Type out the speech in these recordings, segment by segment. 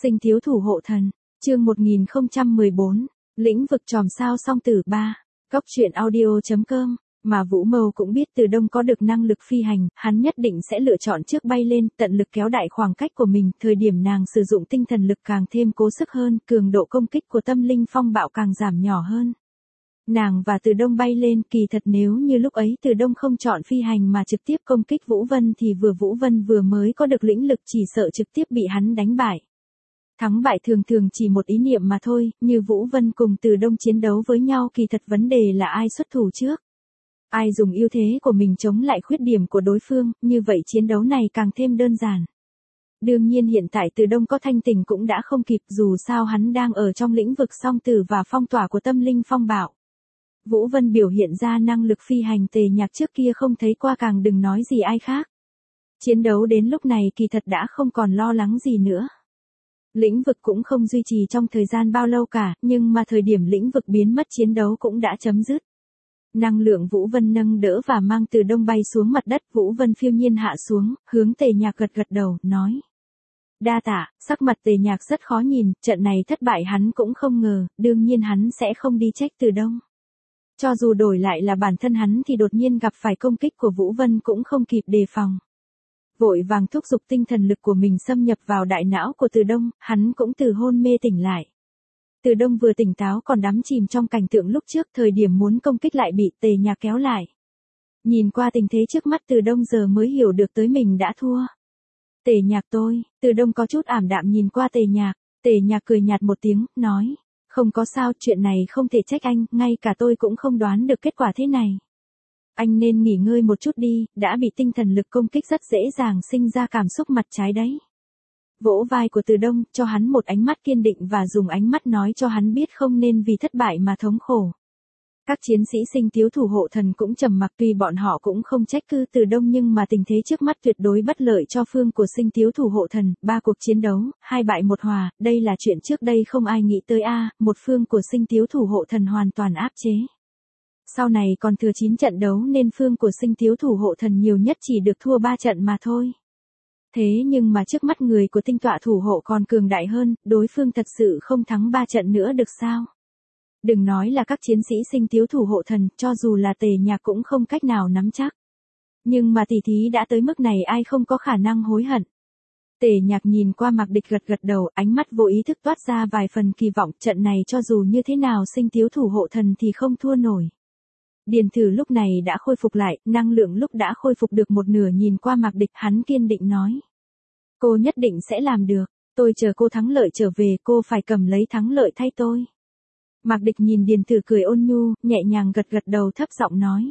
Sinh thiếu thủ hộ thần, chương 1014, lĩnh vực chòm sao song tử 3, góc truyện audio.com, mà Vũ Mâu cũng biết Từ Đông có được năng lực phi hành, hắn nhất định sẽ lựa chọn trước bay lên, tận lực kéo đại khoảng cách của mình, thời điểm nàng sử dụng tinh thần lực càng thêm cố sức hơn, cường độ công kích của tâm linh phong bạo càng giảm nhỏ hơn. Nàng và Từ Đông bay lên, kỳ thật nếu như lúc ấy Từ Đông không chọn phi hành mà trực tiếp công kích Vũ Vân thì Vũ Vân vừa mới có được lĩnh lực chỉ sợ trực tiếp bị hắn đánh bại. Thắng bại thường thường chỉ một ý niệm mà thôi, như Vũ Vân cùng Từ Đông chiến đấu với nhau kỳ thật vấn đề là ai xuất thủ trước. Ai dùng ưu thế của mình chống lại khuyết điểm của đối phương, như vậy chiến đấu này càng thêm đơn giản. Đương nhiên hiện tại Từ Đông có thanh tỉnh cũng đã không kịp, dù sao hắn đang ở trong lĩnh vực song tử và phong tỏa của tâm linh phong bạo. Vũ Vân biểu hiện ra năng lực phi hành Tề Nhạc trước kia không thấy qua, càng đừng nói gì ai khác. Chiến đấu đến lúc này kỳ thật đã không còn lo lắng gì nữa. Lĩnh vực cũng không duy trì trong thời gian bao lâu cả, nhưng mà thời điểm lĩnh vực biến mất chiến đấu cũng đã chấm dứt. Năng lượng Vũ Vân nâng đỡ và mang Từ Đông bay xuống mặt đất, Vũ Vân phiêu nhiên hạ xuống, hướng Tề Nhạc gật gật đầu, nói. Đa tạ. Sắc mặt Tề Nhạc rất khó nhìn, trận này thất bại hắn cũng không ngờ, đương nhiên hắn sẽ không đi trách Từ Đông. Cho dù đổi lại là bản thân hắn thì đột nhiên gặp phải công kích của Vũ Vân cũng không kịp đề phòng. Vội vàng thúc giục tinh thần lực của mình xâm nhập vào đại não của Từ Đông, hắn cũng từ hôn mê tỉnh lại. Từ Đông vừa tỉnh táo còn đắm chìm trong cảnh tượng lúc trước, thời điểm muốn công kích lại bị Tề Nhạc kéo lại. Nhìn qua tình thế trước mắt Từ Đông giờ mới hiểu được tới mình đã thua. Tề Nhạc tôi, Từ Đông có chút ảm đạm nhìn qua Tề Nhạc cười nhạt một tiếng, nói. Không có sao, chuyện này không thể trách anh, ngay cả tôi cũng không đoán được kết quả thế này. Anh nên nghỉ ngơi một chút đi, đã bị tinh thần lực công kích rất dễ dàng sinh ra cảm xúc mặt trái đấy. Vỗ vai của Từ Đông, cho hắn một ánh mắt kiên định và dùng ánh mắt nói cho hắn biết không nên vì thất bại mà thống khổ. Các chiến sĩ sinh thiếu thủ hộ thần cũng trầm mặc, tuy bọn họ cũng không trách cứ Từ Đông nhưng mà tình thế trước mắt tuyệt đối bất lợi cho phương của sinh thiếu thủ hộ thần, 3 cuộc chiến đấu, 2 bại 1 hòa, đây là chuyện trước đây không ai nghĩ tới một phương của sinh thiếu thủ hộ thần hoàn toàn áp chế. Sau này còn thừa 9 trận đấu nên phương của sinh thiếu thủ hộ thần nhiều nhất chỉ được thua 3 trận mà thôi. Thế nhưng mà trước mắt người của tinh tọa thủ hộ còn cường đại hơn, đối phương thật sự không thắng 3 trận nữa được sao? Đừng nói là các chiến sĩ sinh thiếu thủ hộ thần, cho dù là Tề Nhạc cũng không cách nào nắm chắc. Nhưng mà tỷ thí đã tới mức này ai không có khả năng hối hận. Tề Nhạc nhìn qua Mạc Địch gật gật đầu, ánh mắt vô ý thức toát ra vài phần kỳ vọng, trận này cho dù như thế nào sinh thiếu thủ hộ thần thì không thua nổi. Điền Thử lúc này đã khôi phục lại, năng lượng lúc đã khôi phục được một nửa, nhìn qua Mạc Địch hắn kiên định nói. Cô nhất định sẽ làm được, tôi chờ cô thắng lợi trở về, cô phải cầm lấy thắng lợi thay tôi. Mạc Địch nhìn Điền Thử cười ôn nhu, nhẹ nhàng gật gật đầu thấp giọng nói.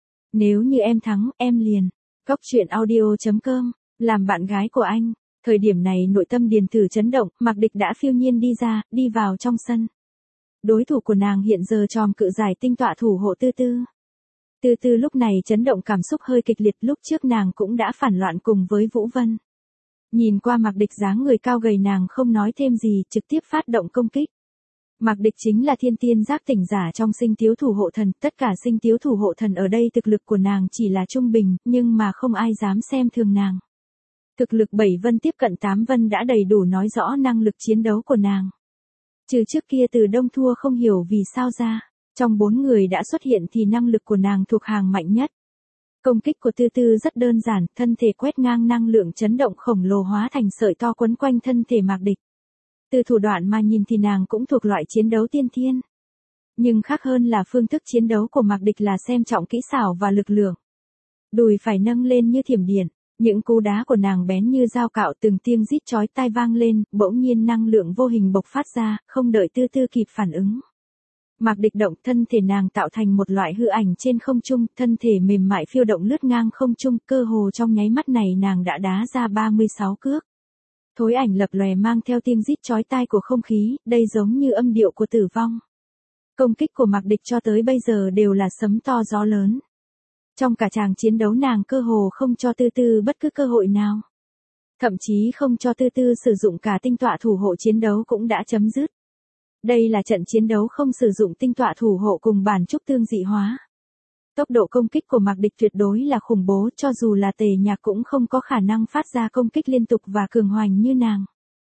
Nếu như em thắng, em liền. Góc truyện audio.com, làm bạn gái của anh. Thời điểm này nội tâm Điền Thử chấn động, Mạc Địch đã phiêu nhiên đi ra, đi vào trong sân. Đối thủ của nàng hiện giờ tròm cự giải tinh tọa thủ hộ Tư Tư. Tư Tư lúc này chấn động cảm xúc hơi kịch liệt, lúc trước nàng cũng đã phản loạn cùng với Vũ Vân. Nhìn qua Mạc Địch dáng người cao gầy nàng không nói thêm gì, trực tiếp phát động công kích. Mạc Địch chính là thiên tiên giác tỉnh giả trong sinh thiếu thủ hộ thần, tất cả sinh thiếu thủ hộ thần ở đây thực lực của nàng chỉ là trung bình, nhưng mà không ai dám xem thường nàng. Thực lực 7 vân tiếp cận 8 vân đã đầy đủ nói rõ năng lực chiến đấu của nàng. Trừ trước kia Từ Đông thua không hiểu vì sao ra, trong 4 người đã xuất hiện thì năng lực của nàng thuộc hàng mạnh nhất. Công kích của Tư Tư rất đơn giản, thân thể quét ngang năng lượng chấn động khổng lồ hóa thành sợi to quấn quanh thân thể Mạc Địch. Từ thủ đoạn mà nhìn thì nàng cũng thuộc loại chiến đấu tiên thiên. Nhưng khác hơn là phương thức chiến đấu của Mạc Địch là xem trọng kỹ xảo và lực lượng. Đùi phải nâng lên như thiểm điện, những cú đá của nàng bén như dao cạo, từng tiếng rít chói tai vang lên, bỗng nhiên năng lượng vô hình bộc phát ra, không đợi Tư Tư kịp phản ứng. Mạc Địch động, thân thể nàng tạo thành một loại hư ảnh trên không trung, thân thể mềm mại phiêu động lướt ngang không trung, cơ hồ trong nháy mắt này nàng đã đá ra 36 cước. Thối ảnh lập lòe mang theo tiếng rít chói tai của không khí, đây giống như âm điệu của tử vong. Công kích của Mạc Địch cho tới bây giờ đều là sấm to gió lớn. Trong cả tràng chiến đấu nàng cơ hồ không cho Tư Tư bất cứ cơ hội nào. Thậm chí không cho Tư Tư sử dụng cả tinh tọa thủ hộ, chiến đấu cũng đã chấm dứt. Đây là trận chiến đấu không sử dụng tinh tọa thủ hộ cùng bản trúc tương dị hóa. Tốc độ công kích của Mạc Địch tuyệt đối là khủng bố, cho dù là Tề Nhạc cũng không có khả năng phát ra công kích liên tục và cường hoành như nàng.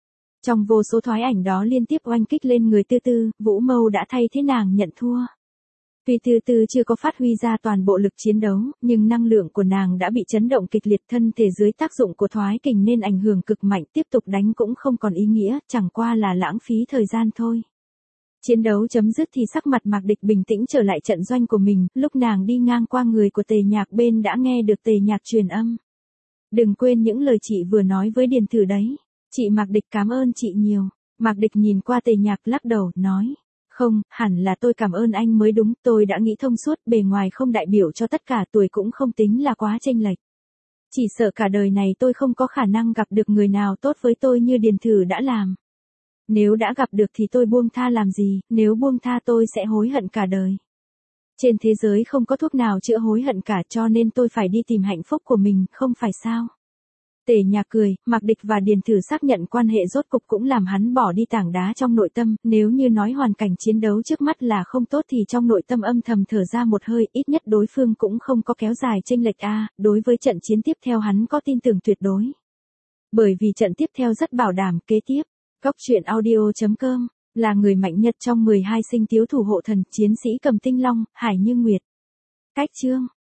Trong vô số thoái ảnh đó liên tiếp oanh kích lên người Tư Tư, Vũ Mâu đã thay thế nàng nhận thua. Tuy Tư Tư chưa có phát huy ra toàn bộ lực chiến đấu, nhưng năng lượng của nàng đã bị chấn động kịch liệt, thân thể dưới tác dụng của thoái kình nên ảnh hưởng cực mạnh, tiếp tục đánh cũng không còn ý nghĩa, chẳng qua là lãng phí thời gian thôi. Chiến đấu chấm dứt thì sắc mặt Mạc Địch bình tĩnh trở lại trận doanh của mình, lúc nàng đi ngang qua người của Tề Nhạc bên đã nghe được Tề Nhạc truyền âm. Đừng quên những lời chị vừa nói với Điền Thử đấy. Chị Mạc Địch cảm ơn chị nhiều. Mạc Địch nhìn qua Tề Nhạc lắc đầu, nói. Không, hẳn là tôi cảm ơn anh mới đúng, tôi đã nghĩ thông suốt, bề ngoài không đại biểu cho tất cả, tuổi cũng không tính là quá chênh lệch. Chỉ sợ cả đời này tôi không có khả năng gặp được người nào tốt với tôi như Điền Thử đã làm. Nếu đã gặp được thì tôi buông tha làm gì, nếu buông tha tôi sẽ hối hận cả đời. Trên thế giới không có thuốc nào chữa hối hận cả, cho nên tôi phải đi tìm hạnh phúc của mình, không phải sao? Tề Nhạc cười, Mạc Địch và Điền Thử xác nhận quan hệ rốt cục cũng làm hắn bỏ đi tảng đá trong nội tâm, nếu như nói hoàn cảnh chiến đấu trước mắt là không tốt thì trong nội tâm âm thầm thở ra một hơi, ít nhất đối phương cũng không có kéo dài chênh lệch a, đối với trận chiến tiếp theo hắn có tin tưởng tuyệt đối. Bởi vì trận tiếp theo rất bảo đảm, kế tiếp, Cóc truyện audio.com, là người mạnh nhất trong 12 sinh tiếu thủ hộ thần, chiến sĩ cầm tinh long, Hải Như Nguyệt. Cách chương